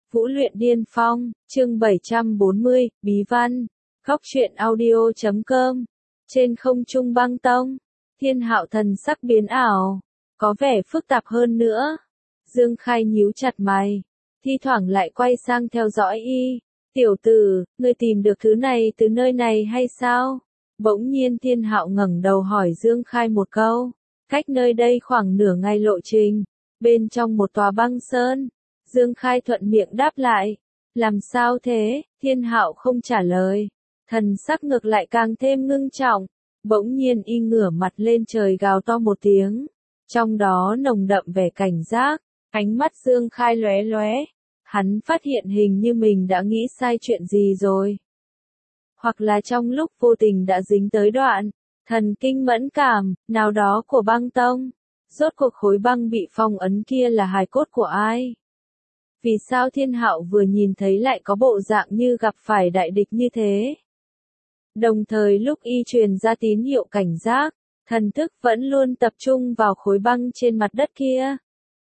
Vũ luyện điên phong, chương 740, Bí văn, Góc truyện audio.com, trên không trung băng tông, Thiên Hạo thần sắc biến ảo, có vẻ phức tạp hơn nữa. Dương Khai nhíu chặt mày, thi thoảng lại quay sang theo dõi y. Tiểu tử, ngươi tìm được thứ này từ nơi này hay sao? Bỗng nhiên Thiên Hạo ngẩng đầu hỏi Dương Khai một câu, cách nơi đây khoảng nửa ngày lộ trình, bên trong một tòa băng sơn. Dương Khai thuận miệng đáp lại, làm sao thế? Thiên Hạo không trả lời, thần sắc ngược lại càng thêm ngưng trọng. Bỗng nhiên y ngửa mặt lên trời gào to một tiếng, trong đó nồng đậm vẻ cảnh giác, ánh mắt Dương Khai lóe lóe. Hắn phát hiện hình như mình đã nghĩ sai chuyện gì rồi. Hoặc là trong lúc vô tình đã dính tới đoạn thần kinh mẫn cảm nào đó của băng tông. Rốt cuộc khối băng bị phong ấn kia là hài cốt của ai? Vì sao Thiên Hạo vừa nhìn thấy lại có bộ dạng như gặp phải đại địch như thế? Đồng thời lúc y truyền ra tín hiệu cảnh giác, thần thức vẫn luôn tập trung vào khối băng trên mặt đất kia.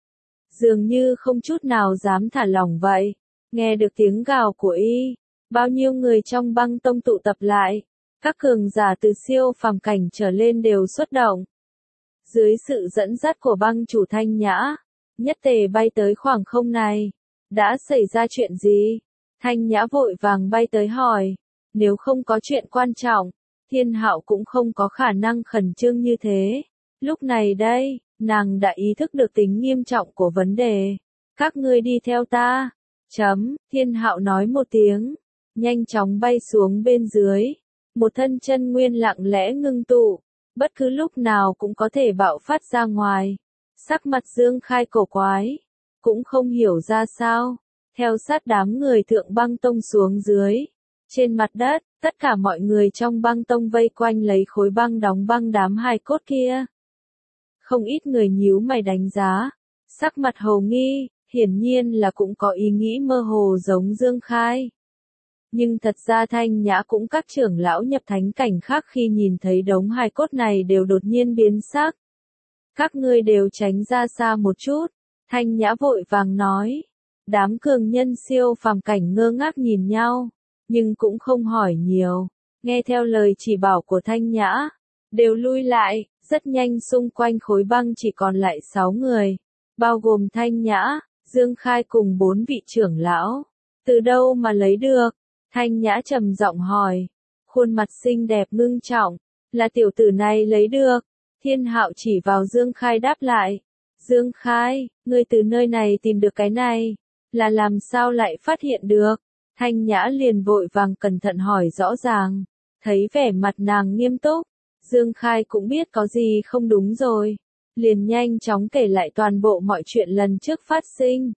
Dường như không chút nào dám thả lỏng vậy. Nghe được tiếng gào của y, bao nhiêu người trong băng tông tụ tập lại, các cường giả từ siêu phàm cảnh trở lên đều xuất động. Dưới sự dẫn dắt của băng chủ Thanh Nhã, nhất tề bay tới khoảng không này. Đã xảy ra chuyện gì? Thanh Nhã vội vàng bay tới hỏi. Nếu không có chuyện quan trọng, Thiên Hạo cũng không có khả năng khẩn trương như thế. Lúc này đây, nàng đã ý thức được tính nghiêm trọng của vấn đề. Các ngươi đi theo ta. Thiên Hạo nói một tiếng, nhanh chóng bay xuống bên dưới. Một thân chân nguyên lặng lẽ ngưng tụ, bất cứ lúc nào cũng có thể bạo phát ra ngoài. Sắc mặt Dương Khai cổ quái, cũng không hiểu ra sao. Theo sát đám người thượng băng tông xuống dưới. Trên mặt đất, tất cả mọi người trong băng tông vây quanh lấy khối băng đóng băng đám hài cốt kia. Không ít người nhíu mày đánh giá, sắc mặt hồ nghi, hiển nhiên là cũng có ý nghĩ mơ hồ giống Dương Khai. Nhưng thật ra Thanh Nhã cũng các trưởng lão nhập thánh cảnh khác khi nhìn thấy đống hài cốt này đều đột nhiên biến sắc. Các ngươi đều tránh ra xa một chút, Thanh Nhã vội vàng nói. Đám cường nhân siêu phàm cảnh ngơ ngác nhìn nhau, nhưng cũng không hỏi nhiều, nghe theo lời chỉ bảo của Thanh Nhã, đều lui lại. Rất nhanh xung quanh khối băng chỉ còn lại 6 người, bao gồm Thanh Nhã, Dương Khai cùng 4 vị trưởng lão. Từ đâu mà lấy được? Thanh Nhã trầm giọng hỏi, khuôn mặt xinh đẹp ngưng trọng, là tiểu tử này lấy được. Thiên Hạo chỉ vào Dương Khai đáp lại, Dương Khai, ngươi từ nơi này tìm được cái này, là làm sao lại phát hiện được? Thanh Nhã liền vội vàng cẩn thận hỏi rõ ràng, thấy vẻ mặt nàng nghiêm túc. Dương Khai cũng biết có gì không đúng rồi, liền nhanh chóng kể lại toàn bộ mọi chuyện lần trước phát sinh.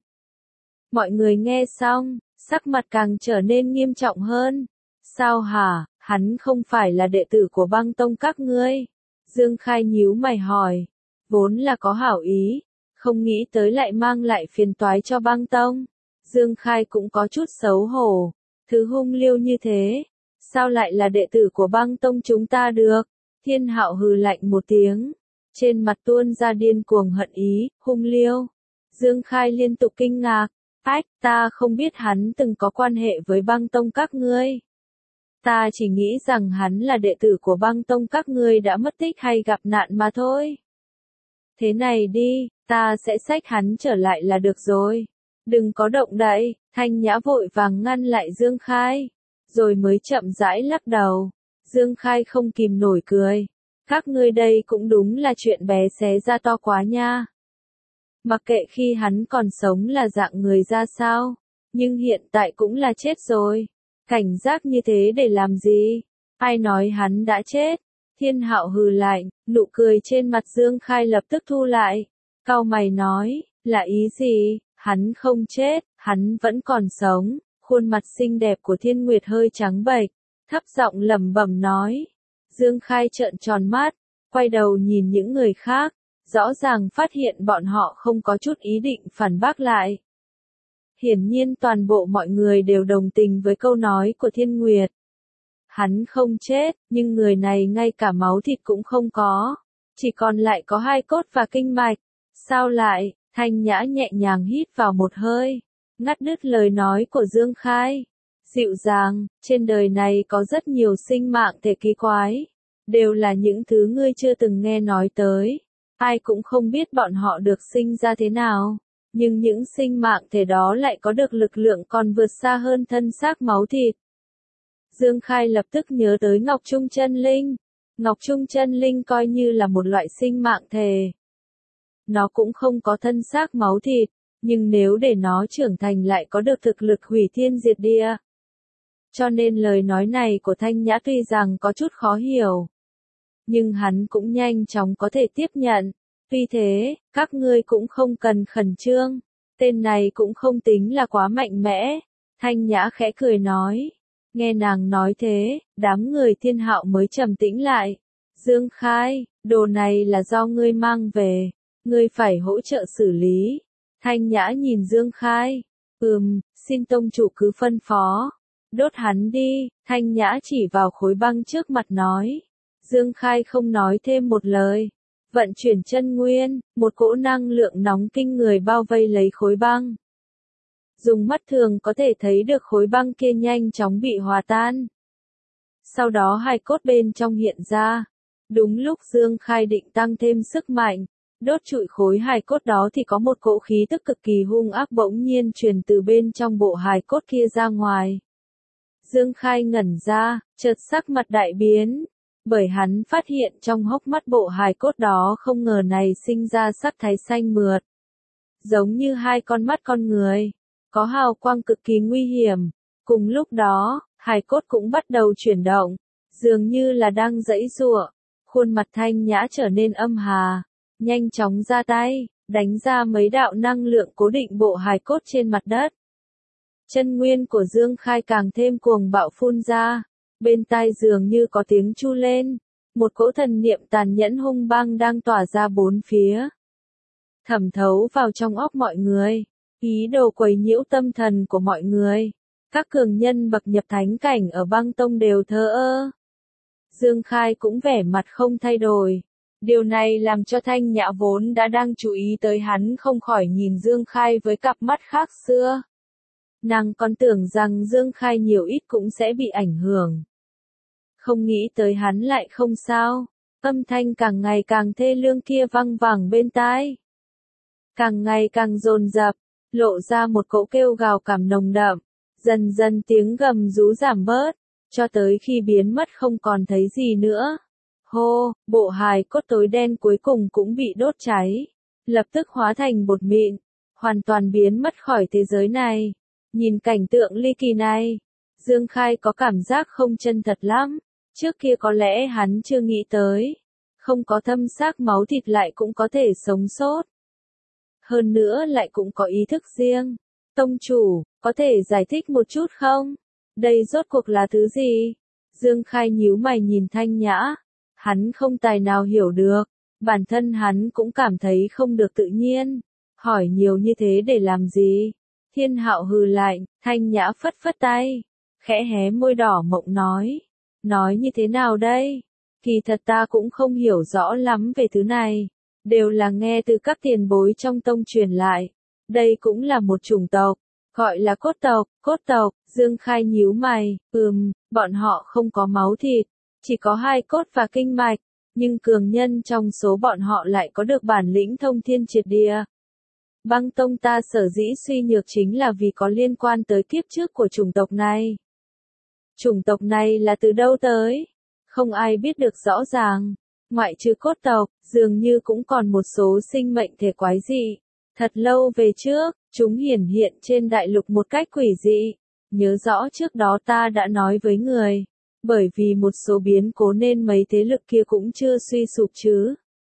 Mọi người nghe xong, sắc mặt càng trở nên nghiêm trọng hơn. Sao hả, hắn không phải là đệ tử của băng tông các ngươi? Dương Khai nhíu mày hỏi, vốn là có hảo ý, không nghĩ tới lại mang lại phiền toái cho băng tông. Dương Khai cũng có chút xấu hổ, thứ hung liêu như thế, sao lại là đệ tử của băng tông chúng ta được? Thiên Hạo hừ lạnh một tiếng, trên mặt tuôn ra điên cuồng hận ý, hung liêu. Dương Khai liên tục kinh ngạc, ta không biết hắn từng có quan hệ với băng tông các ngươi. Ta chỉ nghĩ rằng hắn là đệ tử của băng tông các ngươi đã mất tích hay gặp nạn mà thôi. Thế này đi, ta sẽ xách hắn trở lại là được rồi. Đừng có động đậy, Thanh Nhã vội vàng ngăn lại Dương Khai, rồi mới chậm rãi lắc đầu. Dương Khai không kìm nổi cười. Các ngươi đây cũng đúng là chuyện bé xé ra to quá nha. Mặc kệ khi hắn còn sống là dạng người ra sao, nhưng hiện tại cũng là chết rồi. Cảnh giác như thế để làm gì? Ai nói hắn đã chết? Thiên Hạo hừ lạnh, nụ cười trên mặt Dương Khai lập tức thu lại. Cau mày nói, là ý gì? Hắn không chết, hắn vẫn còn sống. Khuôn mặt xinh đẹp của Thiên Nguyệt hơi trắng bệch, thấp giọng lẩm bẩm nói. Dương Khai trợn tròn mắt, quay đầu nhìn những người khác, rõ ràng phát hiện bọn họ không có chút ý định phản bác lại. Hiển nhiên toàn bộ mọi người đều đồng tình với câu nói của Thiên Nguyệt. Hắn không chết, nhưng người này ngay cả máu thịt cũng không có, chỉ còn lại có hai cốt và kinh mạch. Sao lại? Thanh Nhã nhẹ nhàng hít vào một hơi, ngắt đứt lời nói của Dương Khai. Dịu dàng, trên đời này có rất nhiều sinh mạng thể kỳ quái. Đều là những thứ ngươi chưa từng nghe nói tới. Ai cũng không biết bọn họ được sinh ra thế nào. Nhưng những sinh mạng thể đó lại có được lực lượng còn vượt xa hơn thân xác máu thịt. Dương Khai lập tức nhớ tới Ngọc Trung Chân Linh. Ngọc Trung Chân Linh coi như là một loại sinh mạng thể. Nó cũng không có thân xác máu thịt, nhưng nếu để nó trưởng thành lại có được thực lực hủy thiên diệt địa. Cho nên lời nói này của Thanh Nhã tuy rằng có chút khó hiểu, nhưng hắn cũng nhanh chóng có thể tiếp nhận. Vì thế, các ngươi cũng không cần khẩn trương, tên này cũng không tính là quá mạnh mẽ. Thanh Nhã khẽ cười nói. Nghe nàng nói thế, đám người Thiên Hạo mới trầm tĩnh lại. Dương Khai, đồ này là do ngươi mang về, ngươi phải hỗ trợ xử lý. Thanh Nhã nhìn Dương Khai. Xin tông chủ cứ phân phó. Đốt hắn đi, Thanh Nhã chỉ vào khối băng trước mặt nói. Dương Khai không nói thêm một lời. Vận chuyển chân nguyên, một cỗ năng lượng nóng kinh người bao vây lấy khối băng. Dùng mắt thường có thể thấy được khối băng kia nhanh chóng bị hòa tan. Sau đó hài cốt bên trong hiện ra. Đúng lúc Dương Khai định tăng thêm sức mạnh, đốt trụi khối hài cốt đó thì có một cỗ khí tức cực kỳ hung ác bỗng nhiên truyền từ bên trong bộ hài cốt kia ra ngoài. Dương Khai ngẩn ra, chợt sắc mặt đại biến, bởi hắn phát hiện trong hốc mắt bộ hài cốt đó không ngờ này sinh ra sắc thái xanh mượt. Giống như hai con mắt con người, có hào quang cực kỳ nguy hiểm. Cùng lúc đó, hài cốt cũng bắt đầu chuyển động, dường như là đang giãy giụa. Khuôn mặt Thanh Nhã trở nên âm hà, nhanh chóng ra tay, đánh ra mấy đạo năng lượng cố định bộ hài cốt trên mặt đất. Chân nguyên của Dương Khai càng thêm cuồng bạo phun ra, bên tai dường như có tiếng chu lên, một cỗ thần niệm tàn nhẫn hung băng đang tỏa ra bốn phía, thẩm thấu vào trong óc mọi người, ý đồ quấy nhiễu tâm thần của mọi người. Các cường nhân bậc nhập thánh cảnh ở băng tông đều thờ ơ. Dương Khai cũng vẻ mặt không thay đổi. Điều này làm cho Thanh Nhã vốn đã đang chú ý tới hắn không khỏi nhìn Dương Khai với cặp mắt khác xưa. Nàng còn tưởng rằng Dương Khai nhiều ít cũng sẽ bị ảnh hưởng. Không nghĩ tới hắn lại không sao. Âm thanh càng ngày càng thê lương kia văng vẳng bên tai. Càng ngày càng dồn dập, lộ ra một cỗ kêu gào cảm nồng đậm. Dần dần tiếng gầm rú giảm bớt, cho tới khi biến mất không còn thấy gì nữa. Hô, bộ hài cốt tối đen cuối cùng cũng bị đốt cháy, lập tức hóa thành bột mịn, hoàn toàn biến mất khỏi thế giới này. Nhìn cảnh tượng ly kỳ này, Dương Khai có cảm giác không chân thật lắm, trước kia có lẽ hắn chưa nghĩ tới, không có thâm xác máu thịt lại cũng có thể sống sót. Hơn nữa lại cũng có ý thức riêng. Tông chủ, có thể giải thích một chút không? Đây rốt cuộc là thứ gì? Dương Khai nhíu mày nhìn Thanh Nhã. Hắn không tài nào hiểu được. Bản thân hắn cũng cảm thấy không được tự nhiên. Hỏi nhiều như thế để làm gì? Thiên Hạo hừ lạnh, Thanh Nhã phất phất tay. Khẽ hé môi đỏ mộng nói. Nói như thế nào đây? Kỳ thật ta cũng không hiểu rõ lắm về thứ này. Đều là nghe từ các tiền bối trong tông truyền lại. Đây cũng là một chủng tộc, gọi là cốt tộc, Dương Khai nhíu mày, bọn họ không có máu thịt, chỉ có hai cốt và kinh mạch, nhưng cường nhân trong số bọn họ lại có được bản lĩnh thông thiên triệt địa. Băng tông ta sở dĩ suy nhược chính là vì có liên quan tới kiếp trước của chủng tộc này. Chủng tộc này là từ đâu tới? Không ai biết được rõ ràng, ngoại trừ cốt tộc, dường như cũng còn một số sinh mệnh thể quái dị. Thật lâu về trước, chúng hiển hiện trên đại lục một cách quỷ dị. Nhớ rõ trước đó ta đã nói với người. Bởi vì một số biến cố nên mấy thế lực kia cũng chưa suy sụp chứ.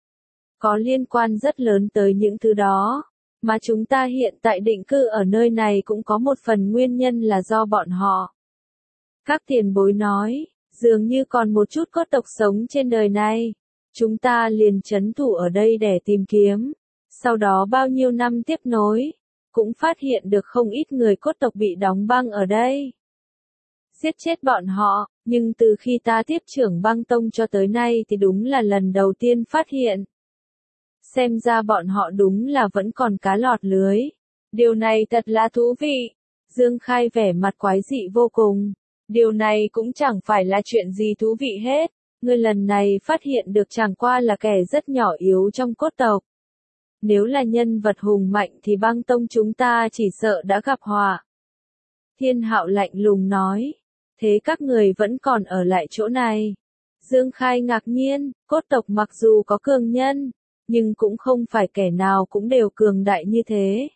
Có liên quan rất lớn tới những thứ đó. Mà chúng ta hiện tại định cư ở nơi này cũng có một phần nguyên nhân là do bọn họ. Các tiền bối nói, dường như còn một chút cốt tộc sống trên đời này. Chúng ta liền trấn thủ ở đây để tìm kiếm. Sau đó bao nhiêu năm tiếp nối, cũng phát hiện được không ít người cốt tộc bị đóng băng ở đây. Giết chết bọn họ, nhưng từ khi ta tiếp trưởng băng tông cho tới nay thì đúng là lần đầu tiên phát hiện. Xem ra bọn họ đúng là vẫn còn cá lọt lưới. Điều này thật là thú vị. Dương Khai vẻ mặt quái dị vô cùng. Điều này cũng chẳng phải là chuyện gì thú vị hết. Ngươi lần này phát hiện được chẳng qua là kẻ rất nhỏ yếu trong cốt tộc. Nếu là nhân vật hùng mạnh thì băng tông chúng ta chỉ sợ đã gặp họa. Thiên Hạo lạnh lùng nói. Thế các người vẫn còn ở lại chỗ này. Dương Khai ngạc nhiên, cốt tộc mặc dù có cường nhân, nhưng cũng không phải kẻ nào cũng đều cường đại như thế.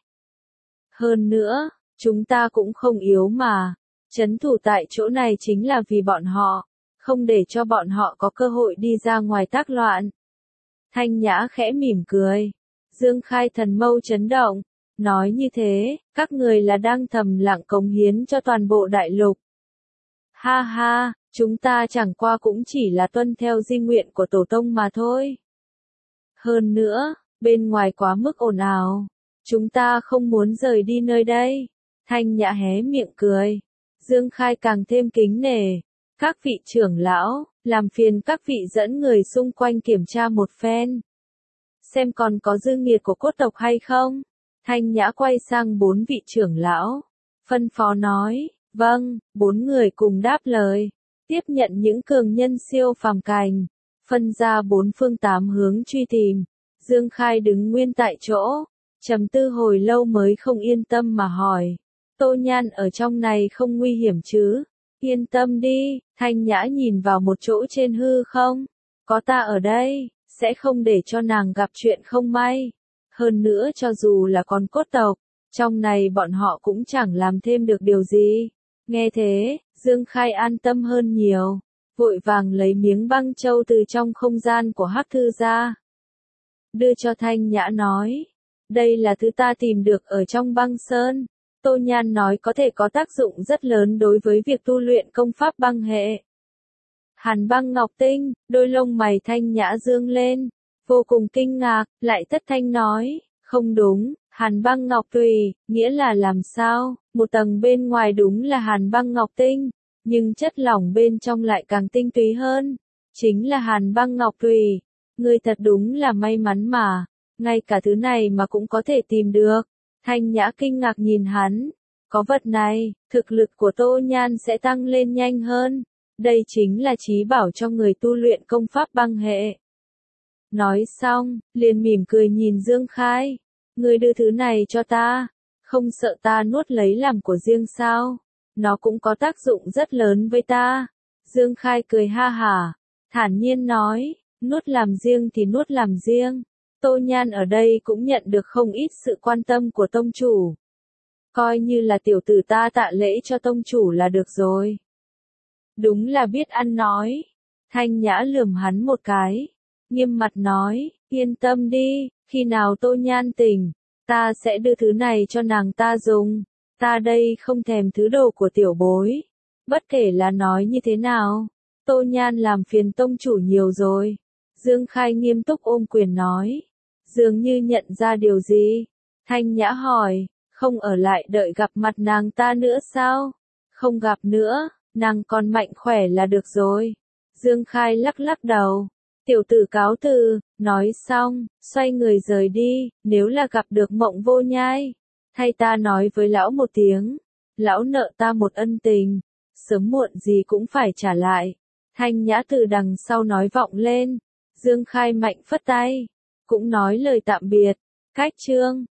Hơn nữa, chúng ta cũng không yếu mà. Trấn thủ tại chỗ này chính là vì bọn họ, không để cho bọn họ có cơ hội đi ra ngoài tác loạn. Thanh Nhã khẽ mỉm cười. Dương Khai thần mâu chấn động, nói như thế, các người là đang thầm lặng cống hiến cho toàn bộ đại lục. Ha ha, chúng ta chẳng qua cũng chỉ là tuân theo di nguyện của tổ tông mà thôi. Hơn nữa, bên ngoài quá mức ồn ào, chúng ta không muốn rời đi nơi đây. Thanh Nhã hé miệng cười. Dương Khai càng thêm kính nể. Các vị trưởng lão, làm phiền các vị dẫn người xung quanh kiểm tra một phen. Xem còn có dư nghiệt của cốt tộc hay không? Thanh Nhã quay sang 4 vị trưởng lão. Phân phó nói, vâng, 4 người cùng đáp lời. Tiếp nhận những cường nhân siêu phàm cảnh. Phân ra 4 phương 8 hướng truy tìm. Dương Khai đứng nguyên tại chỗ. Trầm tư hồi lâu mới không yên tâm mà hỏi. Tô Nhan ở trong này không nguy hiểm chứ? Yên tâm đi, Thanh Nhã nhìn vào một chỗ trên hư không? Có ta ở đây, sẽ không để cho nàng gặp chuyện không may. Hơn nữa cho dù là con cốt tộc, trong này bọn họ cũng chẳng làm thêm được điều gì. Nghe thế, Dương Khai an tâm hơn nhiều, vội vàng lấy miếng băng châu từ trong không gian của Hắc Thư ra. Đưa cho Thanh Nhã nói, đây là thứ ta tìm được ở trong băng sơn. Tô Nhan nói có thể có tác dụng rất lớn đối với việc tu luyện công pháp băng hệ. Hàn băng ngọc tinh, đôi lông mày Thanh Nhã dương lên, vô cùng kinh ngạc, lại thất thanh nói, không đúng, hàn băng ngọc tùy, nghĩa là làm sao, một tầng bên ngoài đúng là hàn băng ngọc tinh, nhưng chất lỏng bên trong lại càng tinh túy hơn, chính là hàn băng ngọc tùy. Ngươi thật đúng là may mắn mà, ngay cả thứ này mà cũng có thể tìm được. Thanh Nhã kinh ngạc nhìn hắn, có vật này, thực lực của Tô Nhan sẽ tăng lên nhanh hơn. Đây chính là trí bảo cho người tu luyện công pháp băng hệ. Nói xong, liền mỉm cười nhìn Dương Khai. Ngươi đưa thứ này cho ta, không sợ ta nuốt lấy làm của riêng sao? Nó cũng có tác dụng rất lớn với ta. Dương Khai cười ha hả, thản nhiên nói, nuốt làm riêng thì nuốt làm riêng. Tô Nhan ở đây cũng nhận được không ít sự quan tâm của tông chủ. Coi như là tiểu tử ta tạ lễ cho tông chủ là được rồi. Đúng là biết ăn nói. Thanh Nhã lườm hắn một cái, nghiêm mặt nói, yên tâm đi, khi nào Tô Nhan tỉnh, ta sẽ đưa thứ này cho nàng ta dùng. Ta đây không thèm thứ đồ của tiểu bối. Bất kể là nói như thế nào, Tô Nhan làm phiền tông chủ nhiều rồi. Dương Khai nghiêm túc ôm quyền nói. Dường như nhận ra điều gì. Thanh Nhã hỏi, không ở lại đợi gặp mặt nàng ta nữa sao? Không gặp nữa, nàng còn mạnh khỏe là được rồi. Dương Khai lắc lắc đầu. Tiểu tử cáo từ, nói xong, xoay người rời đi, nếu là gặp được Mộng Vô Nhai. Thay ta nói với lão một tiếng, lão nợ ta một ân tình, sớm muộn gì cũng phải trả lại. Thanh Nhã từ đằng sau nói vọng lên. Dương Khai mạnh phất tay, cũng nói lời tạm biệt. Cách chương